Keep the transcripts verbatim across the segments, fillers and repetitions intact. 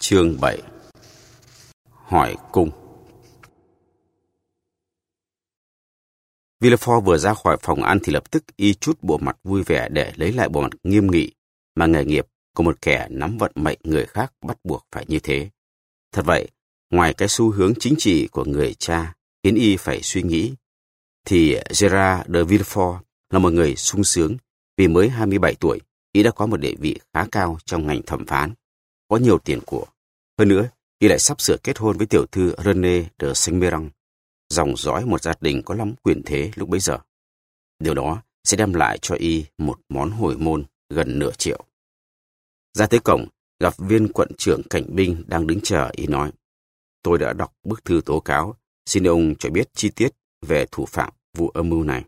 Chương bảy. Hỏi cung. Villefort vừa ra khỏi phòng ăn thì lập tức y chút bộ mặt vui vẻ để lấy lại bộ mặt nghiêm nghị mà nghề nghiệp của một kẻ nắm vận mệnh người khác bắt buộc phải như thế. Thật vậy, ngoài cái xu hướng chính trị của người cha khiến y phải suy nghĩ, thì Gérard de Villefort là một người sung sướng vì mới hai mươi bảy tuổi, y đã có một địa vị khá cao trong ngành thẩm phán, có nhiều tiền của. Hơn nữa, y lại sắp sửa kết hôn với tiểu thư René de Saint-Méran, dòng dõi một gia đình có lắm quyền thế lúc bấy giờ. Điều đó sẽ đem lại cho y một món hồi môn gần nửa triệu. Ra tới cổng, gặp viên quận trưởng cảnh binh đang đứng chờ, y nói: "Tôi đã đọc bức thư tố cáo, xin ông cho biết chi tiết về thủ phạm vụ âm mưu này."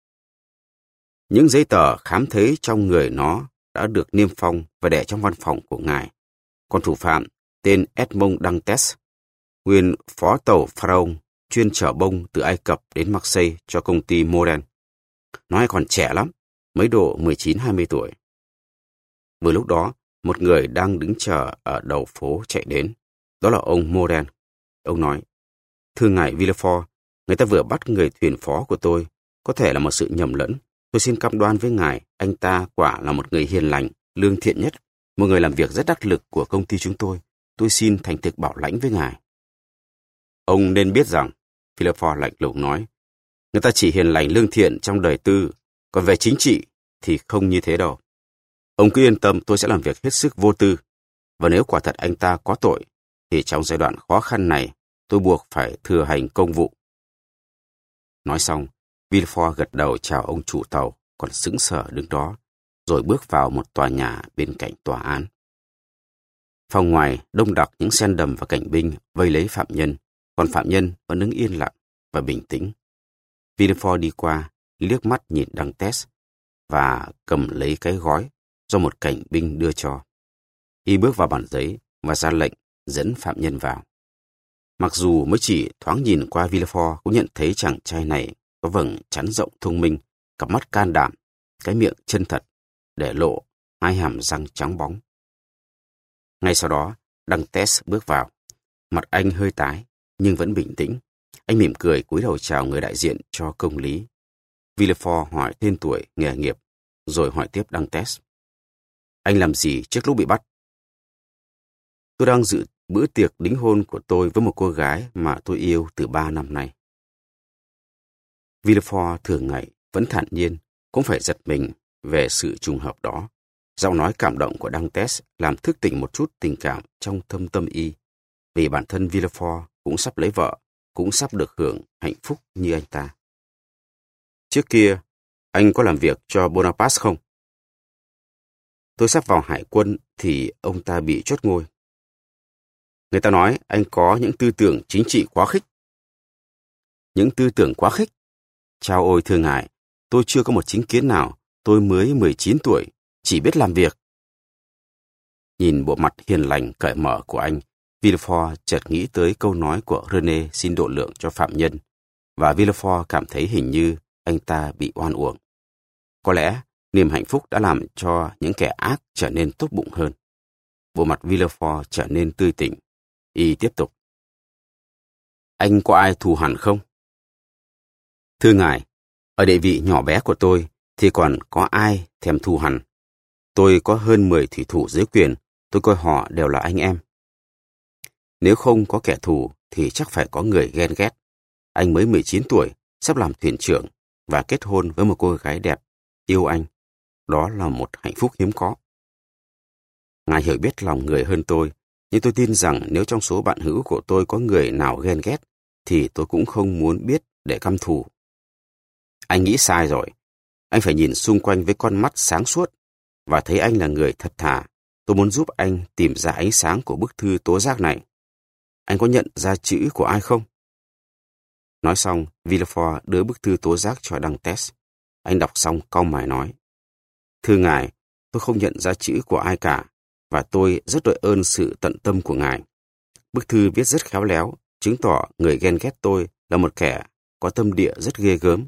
Những giấy tờ khám thấy trong người nó đã được niêm phong và để trong văn phòng của ngài. Còn thủ phạm tên Edmond Dantes, nguyên phó tàu Pharaon, chuyên chở bông từ Ai Cập đến Marseille cho công ty Moren. Nó hay còn trẻ lắm, mới độ mười chín hai mươi tuổi. Vừa lúc đó, một người đang đứng chờ ở đầu phố chạy đến. Đó là ông Moren. Ông nói: "Thưa ngài Villefort, người ta vừa bắt người thuyền phó của tôi. Có thể là một sự nhầm lẫn. Tôi xin cam đoan với ngài, anh ta quả là một người hiền lành, lương thiện nhất, một người làm việc rất đắc lực của công ty chúng tôi. Tôi xin thành thực bảo lãnh với ngài." Ông nên biết rằng, Villefort lạnh lùng nói, người ta chỉ hiền lành lương thiện trong đời tư, còn về chính trị thì không như thế đâu. Ông cứ yên tâm, tôi sẽ làm việc hết sức vô tư, và nếu quả thật anh ta có tội, thì trong giai đoạn khó khăn này, tôi buộc phải thừa hành công vụ. Nói xong, Villefort gật đầu chào ông chủ tàu, còn sững sờ đứng đó, rồi bước vào một tòa nhà bên cạnh tòa án. Phòng ngoài đông đặc những sen đầm và cảnh binh vây lấy phạm nhân, còn phạm nhân vẫn đứng yên lặng và bình tĩnh. Villefort đi qua, liếc mắt nhìn Dantes và cầm lấy cái gói do một cảnh binh đưa cho. Y bước vào bàn giấy và ra lệnh dẫn phạm nhân vào. Mặc dù mới chỉ thoáng nhìn qua, Villefort cũng nhận thấy chàng trai này có vầng trán rộng thông minh, cặp mắt can đảm, cái miệng chân thật, để lộ hai hàm răng trắng bóng. Ngay sau đó, Dantes bước vào. Mặt anh hơi tái, nhưng vẫn bình tĩnh. Anh mỉm cười cúi đầu chào người đại diện cho công lý. Villefort hỏi tên tuổi, nghề nghiệp, rồi hỏi tiếp Dantes: "Anh làm gì trước lúc bị bắt?" "Tôi đang dự bữa tiệc đính hôn của tôi với một cô gái mà tôi yêu từ ba năm nay." Villefort thường ngày vẫn thản nhiên, cũng phải giật mình về sự trùng hợp đó. Giọng nói cảm động của Dantes làm thức tỉnh một chút tình cảm trong thâm tâm y, vì bản thân Villefort cũng sắp lấy vợ, cũng sắp được hưởng hạnh phúc như anh ta. "Trước kia, anh có làm việc cho Bonaparte không?" "Tôi sắp vào hải quân thì ông ta bị chốt ngôi." "Người ta nói anh có những tư tưởng chính trị quá khích." "Những tư tưởng quá khích? Chao ôi thưa ngài, tôi chưa có một chính kiến nào, tôi mới mười chín tuổi, chỉ biết làm việc." Nhìn bộ mặt hiền lành cởi mở của anh, Villefort chợt nghĩ tới câu nói của René xin độ lượng cho phạm nhân, và Villefort cảm thấy hình như anh ta bị oan uổng. Có lẽ niềm hạnh phúc đã làm cho những kẻ ác trở nên tốt bụng hơn. Bộ mặt Villefort trở nên tươi tỉnh. Y tiếp tục: "Anh có ai thù hằn không?" "Thưa ngài, ở địa vị nhỏ bé của tôi thì còn có ai thèm thù hằn. Tôi có hơn mười thủy thủ dưới quyền, tôi coi họ đều là anh em." "Nếu không có kẻ thù thì chắc phải có người ghen ghét. Anh mới mười chín tuổi, sắp làm thuyền trưởng và kết hôn với một cô gái đẹp, yêu anh. Đó là một hạnh phúc hiếm có." "Ngài hiểu biết lòng người hơn tôi, nhưng tôi tin rằng nếu trong số bạn hữu của tôi có người nào ghen ghét, thì tôi cũng không muốn biết để căm thù." "Anh nghĩ sai rồi. Anh phải nhìn xung quanh với con mắt sáng suốt và thấy anh là người thật thà. Tôi muốn giúp anh tìm ra ánh sáng của bức thư tố giác này. Anh có nhận ra chữ của ai không?" Nói xong, Villefort đưa bức thư tố giác cho Dantes. Anh đọc xong cau mày nói: "Thưa ngài, tôi không nhận ra chữ của ai cả, và tôi rất đội ơn sự tận tâm của ngài. Bức thư viết rất khéo léo, chứng tỏ người ghen ghét tôi là một kẻ có tâm địa rất ghê gớm."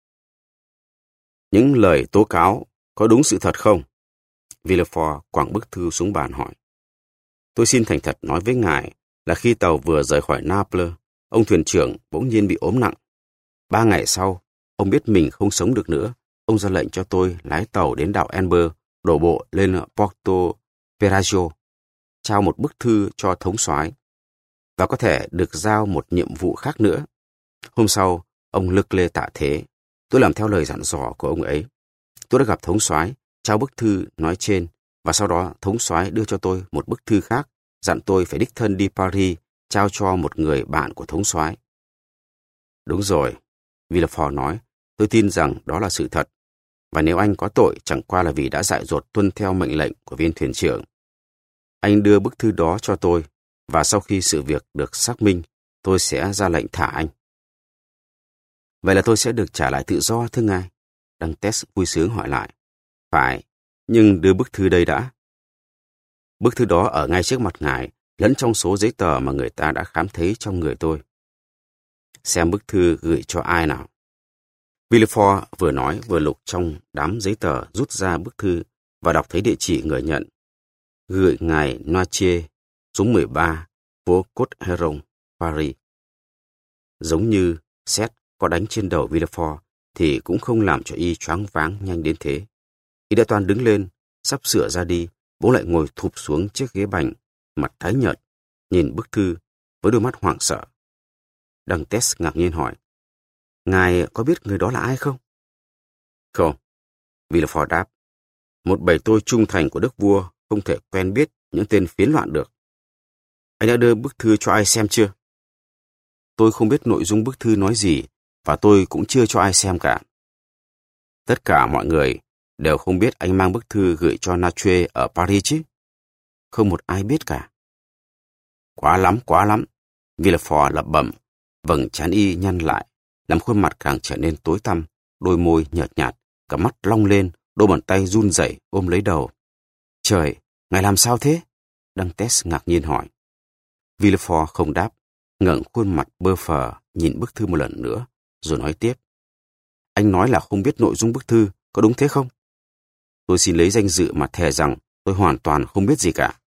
"Những lời tố cáo có đúng sự thật không?" Villefort quẳng bức thư xuống bàn hỏi. Tôi xin thành thật nói với ngài là khi tàu vừa rời khỏi Naples, ông thuyền trưởng bỗng nhiên bị ốm nặng. Ba ngày sau, ông biết mình không sống được nữa. Ông ra lệnh cho tôi lái tàu đến đảo Elber, đổ bộ lên Porto Ferraggio, trao một bức thư cho thống soái và có thể được giao một nhiệm vụ khác nữa. Hôm sau, ông Leclerc tạ thế. Tôi làm theo lời dặn dò của ông ấy. Tôi đã gặp thống soái, trao bức thư nói trên, và sau đó thống soái đưa cho tôi một bức thư khác, dặn tôi phải đích thân đi Paris, trao cho một người bạn của thống soái. Đúng rồi, Villefort nói, tôi tin rằng đó là sự thật. Và nếu anh có tội chẳng qua là vì đã dại dột tuân theo mệnh lệnh của viên thuyền trưởng. Anh đưa bức thư đó cho tôi, và sau khi sự việc được xác minh, tôi sẽ ra lệnh thả anh. Vậy là tôi sẽ được trả lại tự do, thưa ngài? Dantes vui sướng hỏi lại. Phải, nhưng đưa bức thư đây đã. Bức thư đó ở ngay trước mặt ngài, lẫn trong số giấy tờ mà người ta đã khám thấy trong người tôi. Xem bức thư gửi cho ai nào. Villefort vừa nói vừa lục trong đám giấy tờ, rút ra bức thư và đọc thấy địa chỉ người nhận. Gửi ngài Noirtier, số mười ba, phố Côte-Héron, Paris. Giống như sét có đánh trên đầu Villefort thì cũng không làm cho y choáng váng nhanh đến thế. Y đã toan đứng lên, sắp sửa ra đi, bỗng lại ngồi thụp xuống chiếc ghế bành, mặt tái nhợt, nhìn bức thư với đôi mắt hoảng sợ. Dantes ngạc nhiên hỏi, ngài có biết người đó là ai không? Không, Villefort đáp. Một bầy tôi trung thành của đức vua không thể quen biết những tên phiến loạn được. Anh đã đưa bức thư cho ai xem chưa? Tôi không biết nội dung bức thư nói gì, và tôi cũng chưa cho ai xem cả. Tất cả mọi người đều không biết anh mang bức thư gửi cho Natchez ở Paris chứ? Không một ai biết cả. Quá lắm, quá lắm. Villefort lẩm bẩm, vầng trán y nhăn lại, làm khuôn mặt càng trở nên tối tăm, đôi môi nhợt nhạt, cả mắt long lên, đôi bàn tay run rẩy ôm lấy đầu. Trời, ngài làm sao thế? Dantes ngạc nhiên hỏi. Villefort không đáp, ngẩng khuôn mặt bơ phờ nhìn bức thư một lần nữa, rồi nói tiếp. Anh nói là không biết nội dung bức thư, có đúng thế không? Tôi xin lấy danh dự mà thề rằng tôi hoàn toàn không biết gì cả.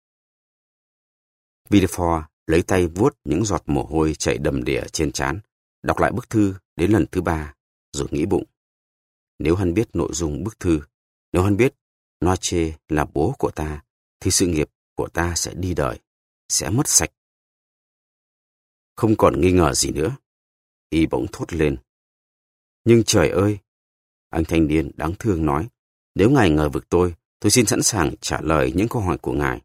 Villefort lấy tay vuốt những giọt mồ hôi chảy đầm đìa trên trán, đọc lại bức thư đến lần thứ ba, rồi nghĩ bụng. Nếu hắn biết nội dung bức thư, nếu hắn biết Noirtier là bố của ta, thì sự nghiệp của ta sẽ đi đời, sẽ mất sạch. Không còn nghi ngờ gì nữa. Y bỗng thốt lên. Nhưng trời ơi! Anh thanh niên đáng thương nói, nếu ngài ngờ vực tôi, tôi xin sẵn sàng trả lời những câu hỏi của ngài.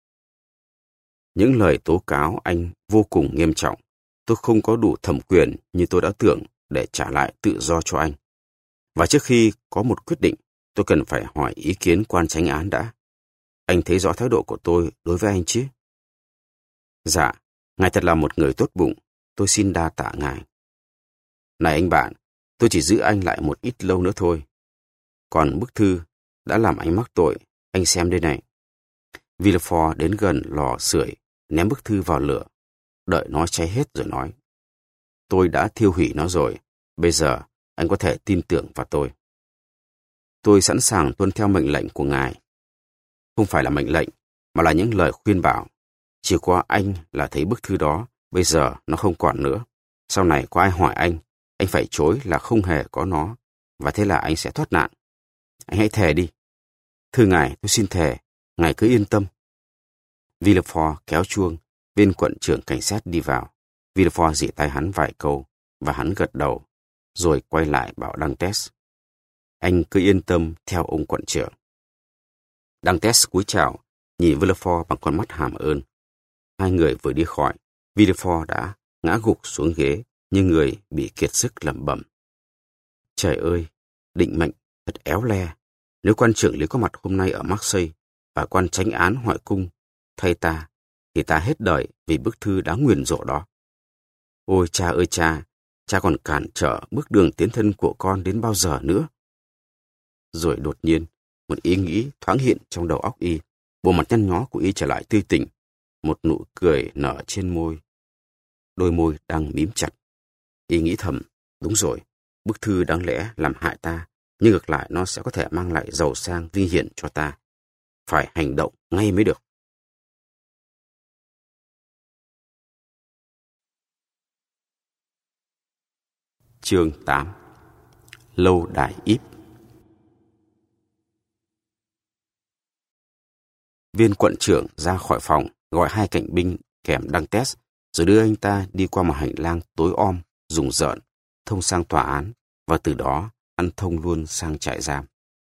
Những lời tố cáo anh vô cùng nghiêm trọng. Tôi không có đủ thẩm quyền như tôi đã tưởng để trả lại tự do cho anh. Và trước khi có một quyết định, tôi cần phải hỏi ý kiến quan chánh án đã. Anh thấy rõ thái độ của tôi đối với anh chứ? Dạ, ngài thật là một người tốt bụng. Tôi xin đa tạ ngài. Này anh bạn, tôi chỉ giữ anh lại một ít lâu nữa thôi. Còn bức thư đã làm anh mắc tội, anh xem đây này. Villefort đến gần lò sưởi, ném bức thư vào lửa, đợi nó cháy hết rồi nói. Tôi đã thiêu hủy nó rồi, bây giờ anh có thể tin tưởng vào tôi. Tôi sẵn sàng tuân theo mệnh lệnh của ngài. Không phải là mệnh lệnh, mà là những lời khuyên bảo. Chỉ có anh là thấy bức thư đó, bây giờ nó không còn nữa. Sau này có ai hỏi anh, anh phải chối là không hề có nó, và thế là anh sẽ thoát nạn. Anh hãy thề đi. Thưa ngài, tôi xin thề, ngài cứ yên tâm. Villefort kéo chuông, viên quận trưởng cảnh sát đi vào. Villefort giỉ tay hắn vài câu, và hắn gật đầu, rồi quay lại bảo Dantes. Anh cứ yên tâm theo ông quận trưởng. Dantes cúi chào, nhìn Villefort bằng con mắt hàm ơn. Hai người vừa đi khỏi, Villefort đã ngã gục xuống ghế như người bị kiệt sức lẩm bẩm. Trời ơi, định mệnh thật éo le. Nếu quan trưởng lý có mặt hôm nay ở Marseille và quan chánh án hỏi cung thay ta, thì ta hết đời vì bức thư đáng nguyền rủa đó. Ôi cha ơi cha, cha còn cản trở bước đường tiến thân của con đến bao giờ nữa? Rồi đột nhiên, một ý nghĩ thoáng hiện trong đầu óc y. Bộ mặt nhăn nhó của y trở lại tươi tỉnh, một nụ cười nở trên môi. Đôi môi đang mím chặt. Y nghĩ thầm, đúng rồi, bức thư đáng lẽ làm hại ta, nhưng ngược lại nó sẽ có thể mang lại giàu sang vinh hiển cho ta. Phải hành động ngay mới được. Chương tám. Lâu đài Íp. Viên quận trưởng ra khỏi phòng, gọi hai cảnh binh kèm Dantes, rồi đưa anh ta đi qua một hành lang tối om, rùng rợn, thông sang tòa án, và từ đó ăn thông luôn sang trại giam.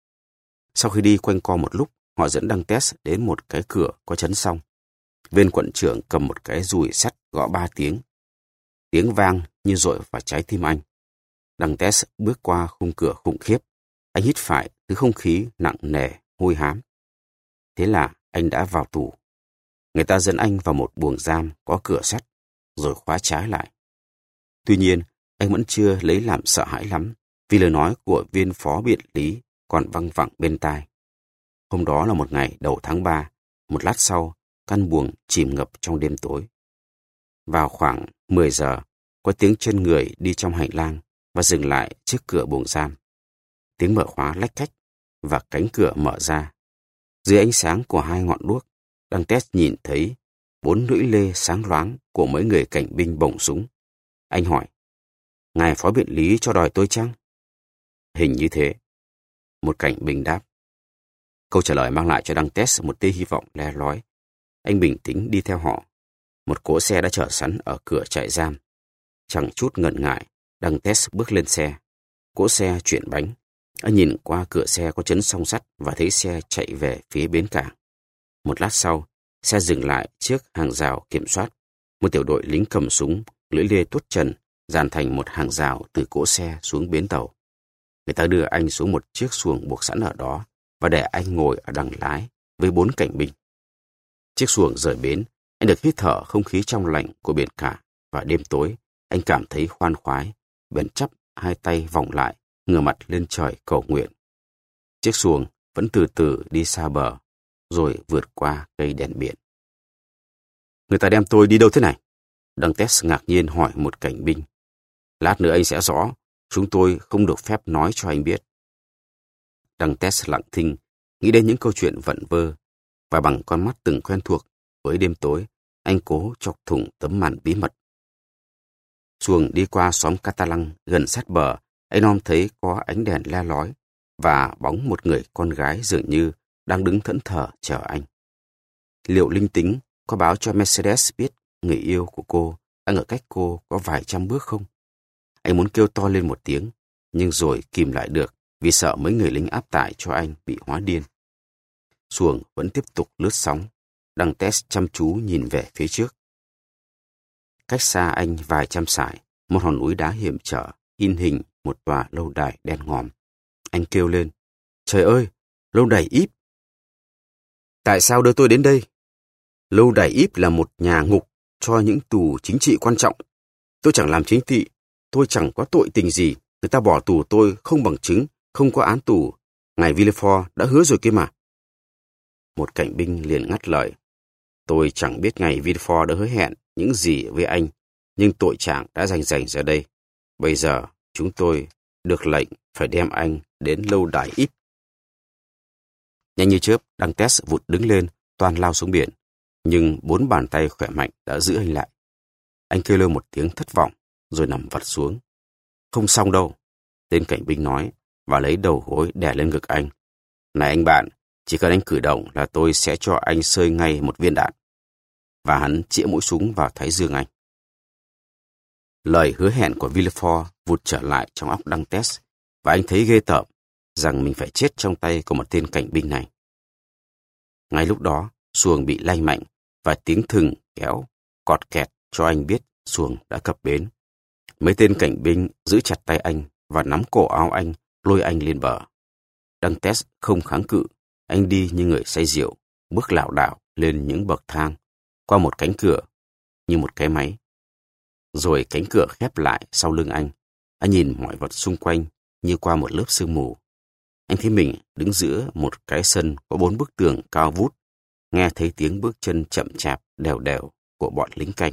Sau khi đi quanh co một lúc, họ dẫn Dantes đến một cái cửa có chấn song. Viên quận trưởng cầm một cái dùi sắt gõ ba tiếng. Tiếng vang như dội vào trái tim anh. Dantes bước qua khung cửa khủng khiếp. Anh hít phải thứ không khí nặng nề, hôi hám. Thế là anh đã vào tù. Người ta dẫn anh vào một buồng giam có cửa sắt, rồi khóa trái lại. Tuy nhiên, anh vẫn chưa lấy làm sợ hãi lắm, vì lời nói của viên phó biện lý còn văng vẳng bên tai. Hôm đó là một ngày đầu tháng ba, một lát sau, căn buồng chìm ngập trong đêm tối. Vào khoảng mười giờ, có tiếng chân người đi trong hành lang và dừng lại trước cửa buồng giam. Tiếng mở khóa lách cách và cánh cửa mở ra. Dưới ánh sáng của hai ngọn đuốc, Dantes nhìn thấy bốn lưỡi lê sáng loáng của mấy người cảnh binh bổng súng. Anh hỏi, ngài phó biện lý cho đòi tôi chăng? Hình như thế. Một cảnh binh đáp. Câu trả lời mang lại cho Dantes một tia hy vọng le lói. Anh bình tĩnh đi theo họ. Một cỗ xe đã chờ sẵn ở cửa trại giam. Chẳng chút ngần ngại, Dantes bước lên xe. Cỗ xe chuyển bánh. Anh nhìn qua cửa xe có chấn song sắt và thấy xe chạy về phía bến cảng. Một lát sau, xe dừng lại trước hàng rào kiểm soát. Một tiểu đội lính cầm súng, lưỡi lê tuốt trần, dàn thành một hàng rào từ cỗ xe xuống bến tàu. Người ta đưa anh xuống một chiếc xuồng buộc sẵn ở đó và để anh ngồi ở đằng lái với bốn cảnh binh. Chiếc xuồng rời bến, anh được hít thở không khí trong lành của biển cả, và đêm tối, anh cảm thấy khoan khoái, bèn chắp hai tay vòng lại, ngửa mặt lên trời cầu nguyện. Chiếc xuồng vẫn từ từ đi xa bờ, rồi vượt qua cây đèn biển. Người ta đem tôi đi đâu thế này? Dantes ngạc nhiên hỏi một cảnh binh. Lát nữa anh sẽ rõ, chúng tôi không được phép nói cho anh biết. Dantes lặng thinh, nghĩ đến những câu chuyện vẩn vơ, và bằng con mắt từng quen thuộc với đêm tối, anh cố chọc thủng tấm màn bí mật. Xuồng đi qua xóm Catalan gần sát bờ, anh Om thấy có ánh đèn le lói và bóng một người con gái dường như đang đứng thẫn thờ chờ anh. Liệu linh tính có báo cho Mercedes biết người yêu của cô đang ở cách cô có vài trăm bước không? Anh muốn kêu to lên một tiếng, nhưng rồi kìm lại được vì sợ mấy người lính áp tải cho anh bị hóa điên. Xuồng vẫn tiếp tục lướt sóng. Dantes chăm chú nhìn về phía trước. Cách xa anh vài trăm sải, một hòn núi đá hiểm trở in hình một tòa lâu đài đen ngòm. Anh kêu lên, trời ơi, lâu đài Íp. Tại sao đưa tôi đến đây? Lâu đài Íp là một nhà ngục cho những tù chính trị quan trọng. Tôi chẳng làm chính trị, tôi chẳng có tội tình gì. Người ta bỏ tù tôi không bằng chứng, không có án tù. Ngài Villefort đã hứa rồi kia mà. Một cảnh binh liền ngắt lời. Tôi chẳng biết ngài Villefort đã hứa hẹn những gì với anh, nhưng tội trạng đã rành rành ra đây. Bây giờ, chúng tôi được lệnh phải đem anh đến lâu đài Íp. Nhanh như chớp, Dantes vụt đứng lên, toan lao xuống biển. Nhưng bốn bàn tay khỏe mạnh đã giữ anh lại. Anh kêu lên một tiếng thất vọng, rồi nằm vật xuống. Không xong đâu, tên cảnh binh nói, và lấy đầu gối đè lên ngực anh. Này anh bạn, chỉ cần anh cử động là tôi sẽ cho anh sơi ngay một viên đạn. Và hắn chĩa mũi súng vào thái dương anh. Lời hứa hẹn của Villefort vụt trở lại trong óc Dantes, và anh thấy ghê tởm rằng mình phải chết trong tay của một tên cảnh binh này. Ngay lúc đó, xuồng bị lay mạnh và tiếng thừng kéo cọt kẹt cho anh biết xuồng đã cập bến. Mấy tên cảnh binh giữ chặt tay anh và nắm cổ áo anh, lôi anh lên bờ. Dantes không kháng cự, anh đi như người say rượu, bước lảo đảo lên những bậc thang, qua một cánh cửa như một cái máy. Rồi cánh cửa khép lại sau lưng anh. Anh nhìn mọi vật xung quanh như qua một lớp sương mù. Anh thấy mình đứng giữa một cái sân có bốn bức tường cao vút, nghe thấy tiếng bước chân chậm chạp, đều đều của bọn lính canh.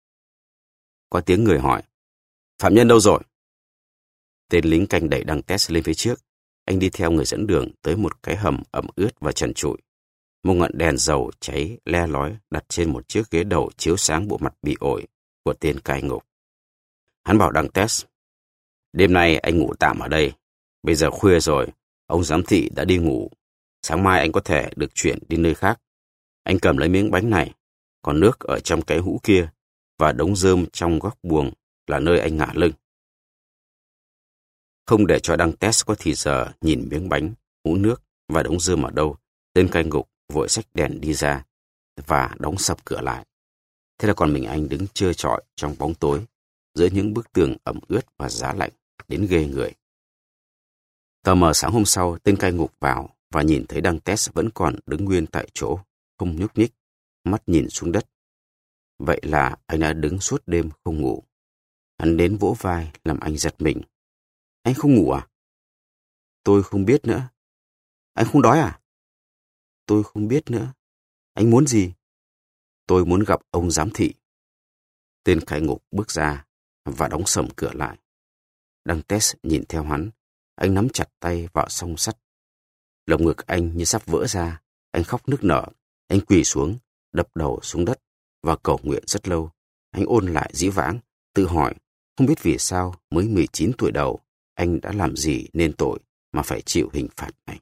Có tiếng người hỏi, phạm nhân đâu rồi? Tên lính canh đẩy Dantes lên phía trước. Anh đi theo người dẫn đường tới một cái hầm ẩm ướt và trần trụi. Một ngọn đèn dầu cháy le lói đặt trên một chiếc ghế đầu chiếu sáng bộ mặt bị ổi của tên cai ngục. Hắn bảo Dantes, Đêm nay anh ngủ tạm ở đây. Bây giờ khuya rồi, ông giám thị đã đi ngủ. Sáng mai anh có thể được chuyển đi nơi khác. Anh cầm lấy miếng bánh này, còn nước ở trong cái hũ kia và đống rơm trong góc buồng là nơi anh ngả lưng. Không để cho Dantes có thì giờ nhìn miếng bánh, hũ nước và đống rơm ở đâu, tên cai ngục vội xách đèn đi ra và đóng sập cửa lại. Thế là còn mình anh đứng trơ trọi trong bóng tối, giữa những bức tường ẩm ướt và giá lạnh đến ghê người. Tờ mờ sáng hôm sau, tên cai ngục vào và nhìn thấy Dantes vẫn còn đứng nguyên tại chỗ, không nhúc nhích, mắt nhìn xuống đất. Vậy là anh đã đứng suốt đêm không ngủ. Hắn đến vỗ vai làm anh giật mình. Anh không ngủ à? Tôi không biết nữa. Anh không đói à? Tôi không biết nữa. Anh muốn gì? Tôi muốn gặp ông giám thị. Tên cai ngục bước ra và đóng sầm cửa lại. Dantes nhìn theo hắn. Anh nắm chặt tay vào song sắt. Lồng ngực anh như sắp vỡ ra. Anh khóc nức nở. Anh quỳ xuống, đập đầu xuống đất và cầu nguyện rất lâu. Anh ôn lại dĩ vãng, tự hỏi không biết vì sao mới mười chín tuổi đầu anh đã làm gì nên tội mà phải chịu hình phạt này.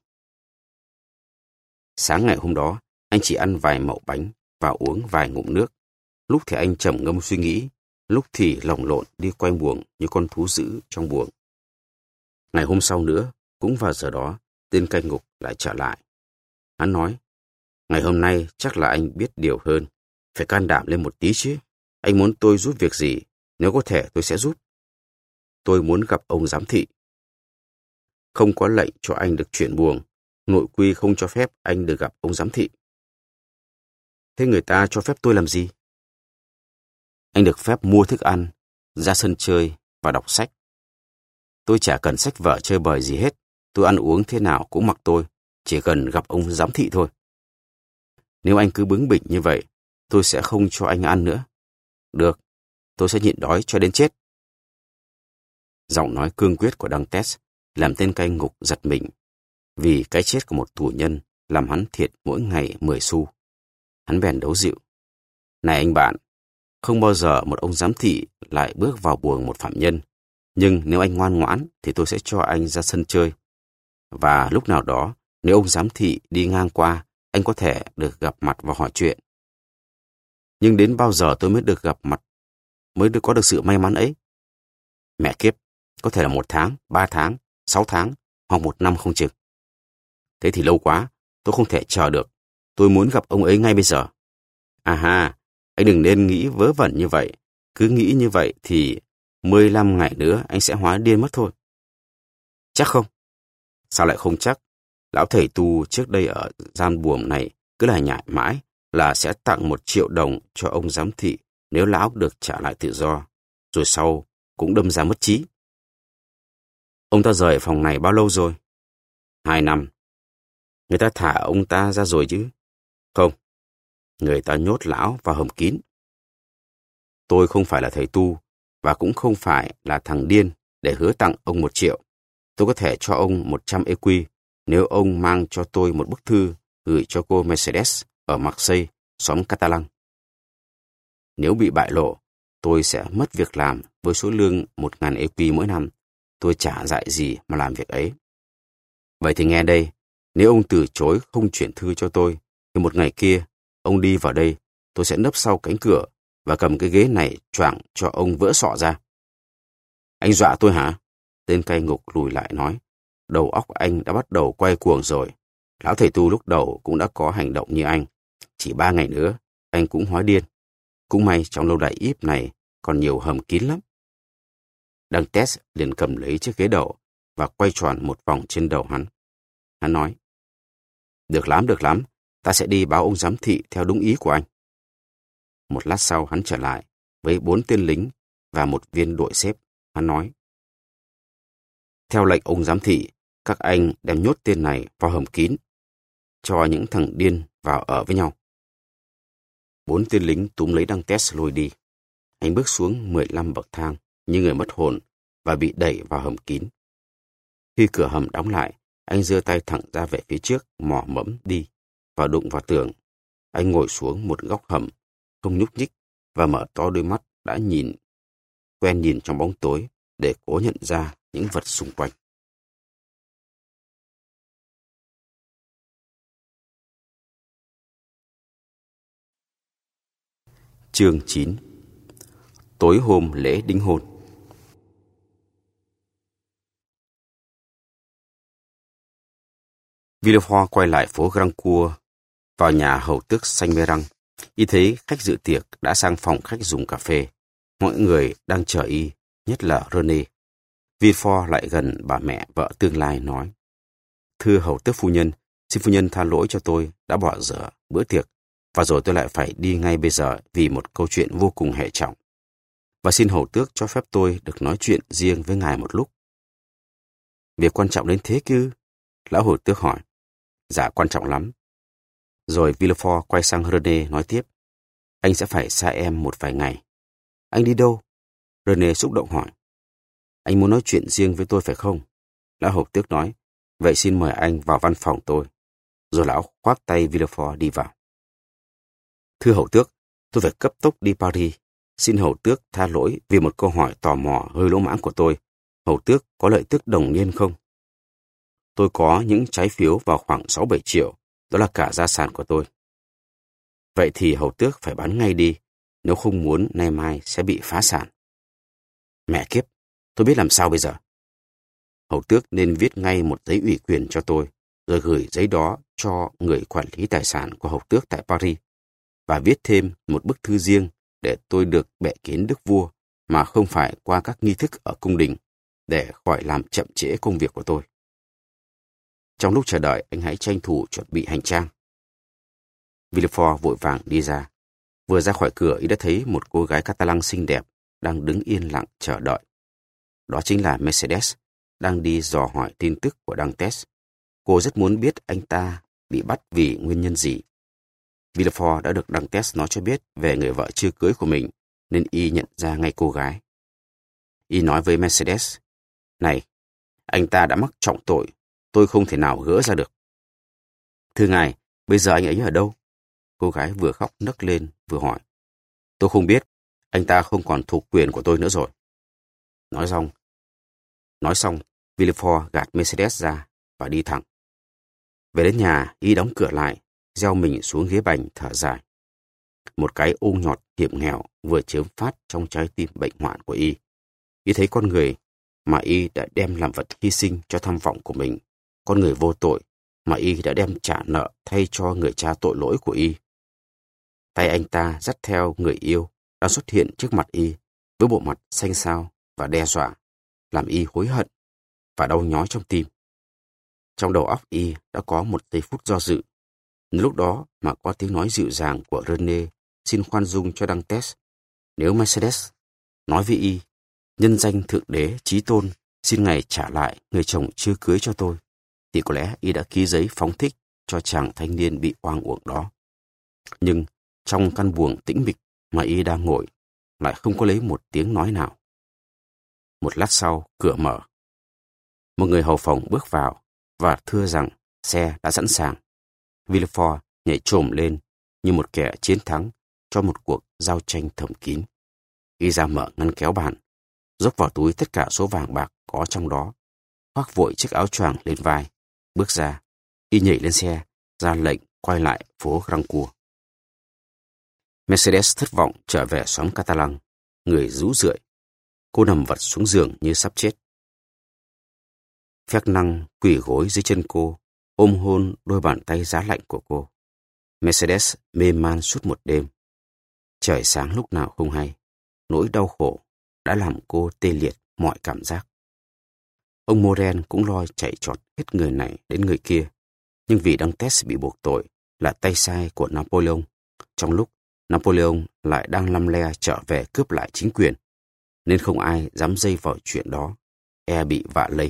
Sáng ngày hôm đó, anh chỉ ăn vài mẩu bánh và uống vài ngụm nước. Lúc thì anh trầm ngâm suy nghĩ, lúc thì lồng lộn đi quanh buồng như con thú dữ trong buồng. Ngày hôm sau nữa, cũng vào giờ đó, tên cai ngục lại trở lại. Hắn nói, ngày hôm nay chắc là anh biết điều hơn, phải can đảm lên một tí chứ. Anh muốn tôi giúp việc gì, nếu có thể tôi sẽ giúp. Tôi muốn gặp ông giám thị. Không có lệnh cho anh được chuyển buồng, nội quy không cho phép anh được gặp ông giám thị. Thế người ta cho phép tôi làm gì? Anh được phép mua thức ăn, ra sân chơi và đọc sách. Tôi chả cần sách vở chơi bời gì hết, tôi ăn uống thế nào cũng mặc tôi, chỉ cần gặp ông giám thị thôi. Nếu anh cứ bướng bỉnh như vậy, tôi sẽ không cho anh ăn nữa. Được, tôi sẽ nhịn đói cho đến chết. Giọng nói cương quyết của Dantes làm tên cai ngục giật mình, vì cái chết của một tù nhân làm hắn thiệt mỗi ngày mười xu. Hắn bèn đấu dịu. Này anh bạn, không bao giờ một ông giám thị lại bước vào buồng một phạm nhân, nhưng nếu anh ngoan ngoãn thì tôi sẽ cho anh ra sân chơi. Và lúc nào đó, nếu ông giám thị đi ngang qua, anh có thể được gặp mặt và hỏi chuyện. Nhưng đến bao giờ tôi mới được gặp mặt, mới được có được sự may mắn ấy? Mẹ kiếp, có thể là một tháng, ba tháng, sáu tháng, hoặc một năm không chừng. Thế thì lâu quá, tôi không thể chờ được. Tôi muốn gặp ông ấy ngay bây giờ. À ha, anh đừng nên nghĩ vớ vẩn như vậy. Cứ nghĩ như vậy thì mười lăm ngày nữa anh sẽ hóa điên mất thôi. Chắc không? Sao lại không chắc? Lão thầy tu trước đây ở gian buồng này cứ là nhại mãi là sẽ tặng một triệu đồng cho ông giám thị nếu lão được trả lại tự do, rồi sau cũng đâm ra mất trí. Ông ta rời phòng này bao lâu rồi? Hai năm. Người ta thả ông ta ra rồi chứ? Không. Người ta nhốt lão vào hầm kín. Tôi không phải là thầy tu và cũng không phải là thằng điên để hứa tặng ông một triệu. Tôi có thể cho ông một trăm equi nếu ông mang cho tôi một bức thư gửi cho cô Mercedes ở Marseille, xóm Catalan. Nếu bị bại lộ, tôi sẽ mất việc làm với số lương một nghìn equi mỗi năm. Tôi chả dại gì mà làm việc ấy. Vậy thì nghe đây, nếu ông từ chối không chuyển thư cho tôi, thì một ngày kia, ông đi vào đây, tôi sẽ nấp sau cánh cửa và cầm cái ghế này choạng cho ông vỡ sọ ra. Anh dọa tôi hả? Tên cai ngục lùi lại nói. Đầu óc anh đã bắt đầu quay cuồng rồi. Lão thầy tu lúc đầu cũng đã có hành động như anh. Chỉ ba ngày nữa, anh cũng hóa điên. Cũng may trong lâu đài íp này còn nhiều hầm kín lắm. Dantes liền cầm lấy chiếc ghế đầu và quay tròn một vòng trên đầu hắn. Hắn nói, được lắm, được lắm, ta sẽ đi báo ông giám thị theo đúng ý của anh. Một lát sau hắn trở lại với bốn tên lính và một viên đội xếp. Hắn nói, theo lệnh ông giám thị, các anh đem nhốt tên này vào hầm kín, cho những thằng điên vào ở với nhau. Bốn tên lính túm lấy Dantes lôi đi. Anh bước xuống mười lăm bậc thang như người mất hồn và bị đẩy vào hầm kín. Khi cửa hầm đóng lại, anh giơ tay thẳng ra về phía trước, mò mẫm đi và đụng vào tường. Anh ngồi xuống một góc hầm, không nhúc nhích và mở to đôi mắt đã nhìn, quen nhìn trong bóng tối để cố nhận ra những vật xung quanh. Chương chín. Tối hôm lễ đính hôn. Villefort quay lại phố Grandcourt, vào nhà hầu tước Saint-Méran. Y thấy khách dự tiệc đã sang phòng khách dùng cà phê. Mọi người đang chờ y, nhất là René. Villefort lại gần bà mẹ vợ tương lai nói: Thưa hầu tước phu nhân, xin phu nhân tha lỗi cho tôi đã bỏ dở bữa tiệc, và rồi tôi lại phải đi ngay bây giờ vì một câu chuyện vô cùng hệ trọng. Và xin hầu tước cho phép tôi được nói chuyện riêng với ngài một lúc. Việc quan trọng đến thế chứ? Lão hầu tước hỏi. Dạ, quan trọng lắm. Rồi Villefort quay sang René nói tiếp: Anh sẽ phải xa em một vài ngày. Anh đi đâu? René xúc động hỏi. Anh muốn nói chuyện riêng với tôi phải không? Lão hầu tước nói. Vậy xin mời anh vào văn phòng tôi. Rồi lão khoác tay Villefort đi vào. Thưa hầu tước, tôi phải cấp tốc đi Paris. Xin hầu tước tha lỗi vì một câu hỏi tò mò hơi lỗ mãng của tôi. Hầu tước có lợi tức đồng niên không? Tôi có những trái phiếu vào khoảng sáu bảy triệu. Đó là cả gia sản của tôi. Vậy thì hầu tước phải bán ngay đi, nếu không muốn nay mai sẽ bị phá sản. Mẹ kiếp, tôi biết làm sao bây giờ? Hầu tước nên viết ngay một giấy ủy quyền cho tôi, rồi gửi giấy đó cho người quản lý tài sản của hầu tước tại Paris, và viết thêm một bức thư riêng để tôi được bệ kiến đức vua mà không phải qua các nghi thức ở cung đình, để khỏi làm chậm trễ công việc của tôi. Trong lúc chờ đợi, anh hãy tranh thủ chuẩn bị hành trang. Villefort vội vàng đi ra. Vừa ra khỏi cửa, y đã thấy một cô gái Catalan xinh đẹp đang đứng yên lặng chờ đợi. Đó chính là Mercedes, đang đi dò hỏi tin tức của Dantes. Cô rất muốn biết anh ta bị bắt vì nguyên nhân gì. Villefort đã được Dantes nói cho biết về người vợ chưa cưới của mình, nên y nhận ra ngay cô gái. Y nói với Mercedes: Này, anh ta đã mắc trọng tội, tôi không thể nào gỡ ra được. Thưa ngài, bây giờ anh ấy ở đâu? Cô gái vừa khóc nấc lên vừa hỏi. Tôi không biết, anh ta không còn thuộc quyền của tôi nữa rồi. Nói xong, nói xong, Villefort gạt Mercedes ra và đi thẳng. Về đến nhà, y đóng cửa lại, gieo mình xuống ghế bành thở dài. Một cái ô nhọt hiểm nghèo vừa chớm phát trong trái tim bệnh hoạn của y. Y thấy con người mà y đã đem làm vật hy sinh cho tham vọng của mình, con người vô tội mà y đã đem trả nợ thay cho người cha tội lỗi của y. Tay anh ta dắt theo người yêu đang xuất hiện trước mặt y với bộ mặt xanh xao và đe dọa, làm y hối hận và đau nhói trong tim. Trong đầu óc y đã có một giây phút do dự. Nếu lúc đó mà có tiếng nói dịu dàng của René xin khoan dung cho Dantes, nếu Mercedes nói với y: Nhân danh Thượng Đế Chí Tôn, xin ngài trả lại người chồng chưa cưới cho tôi, thì có lẽ y đã ký giấy phóng thích cho chàng thanh niên bị oan uổng đó. Nhưng trong căn buồng tĩnh mịch mà y đang ngồi, lại không có lấy một tiếng nói nào. Một lát sau, cửa mở. Một người hầu phòng bước vào và thưa rằng xe đã sẵn sàng. Villefort nhảy chồm lên như một kẻ chiến thắng cho một cuộc giao tranh thầm kín. Y ra mở ngăn kéo bàn, dốc vào túi tất cả số vàng bạc có trong đó, khoác vội chiếc áo choàng lên vai, bước ra. Y nhảy lên xe, ra lệnh quay lại phố Grandcourt. Mercedes thất vọng trở về xóm Catalan, người rũ rượi. Cô nằm vật xuống giường như sắp chết. Fernand quỳ gối dưới chân cô, ôm hôn đôi bàn tay giá lạnh của cô. Mercedes mê man suốt một đêm. Trời sáng lúc nào không hay. Nỗi đau khổ đã làm cô tê liệt mọi cảm giác. Ông Morel cũng lo chạy trọt hết người này đến người kia. Nhưng vì Dantes bị buộc tội là tay sai của Napoleon, trong lúc Napoleon lại đang lăm le trở về cướp lại chính quyền, nên không ai dám dây vào chuyện đó, e bị vạ lây.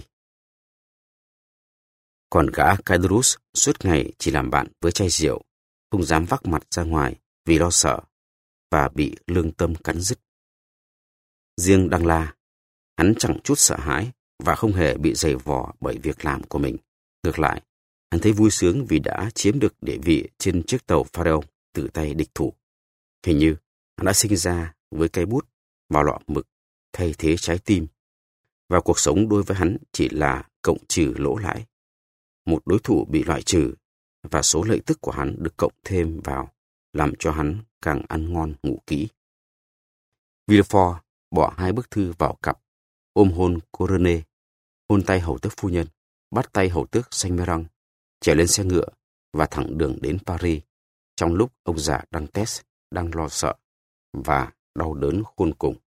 Còn gã Caedrus suốt ngày chỉ làm bạn với chai rượu, không dám vác mặt ra ngoài vì lo sợ và bị lương tâm cắn rứt. Riêng Đăng La, hắn chẳng chút sợ hãi và không hề bị giày vò bởi việc làm của mình. Ngược lại, hắn thấy vui sướng vì đã chiếm được địa vị trên chiếc tàu Pharaon từ tay địch thủ. Hình như hắn đã sinh ra với cây bút vào lọ mực thay thế trái tim. và cuộc sống đối với hắn chỉ là cộng trừ lỗ lãi. Một đối thủ bị loại trừ và số lợi tức của hắn được cộng thêm vào, làm cho hắn càng ăn ngon ngủ kỹ. Villefort bỏ hai bức thư vào cặp, ôm hôn cô René, hôn tay hầu tước phu nhân, bắt tay hầu tước Saint-Méran, trèo lên xe ngựa và thẳng đường đến Paris, trong lúc ông già Dantes đang lo sợ và đau đớn khôn cùng.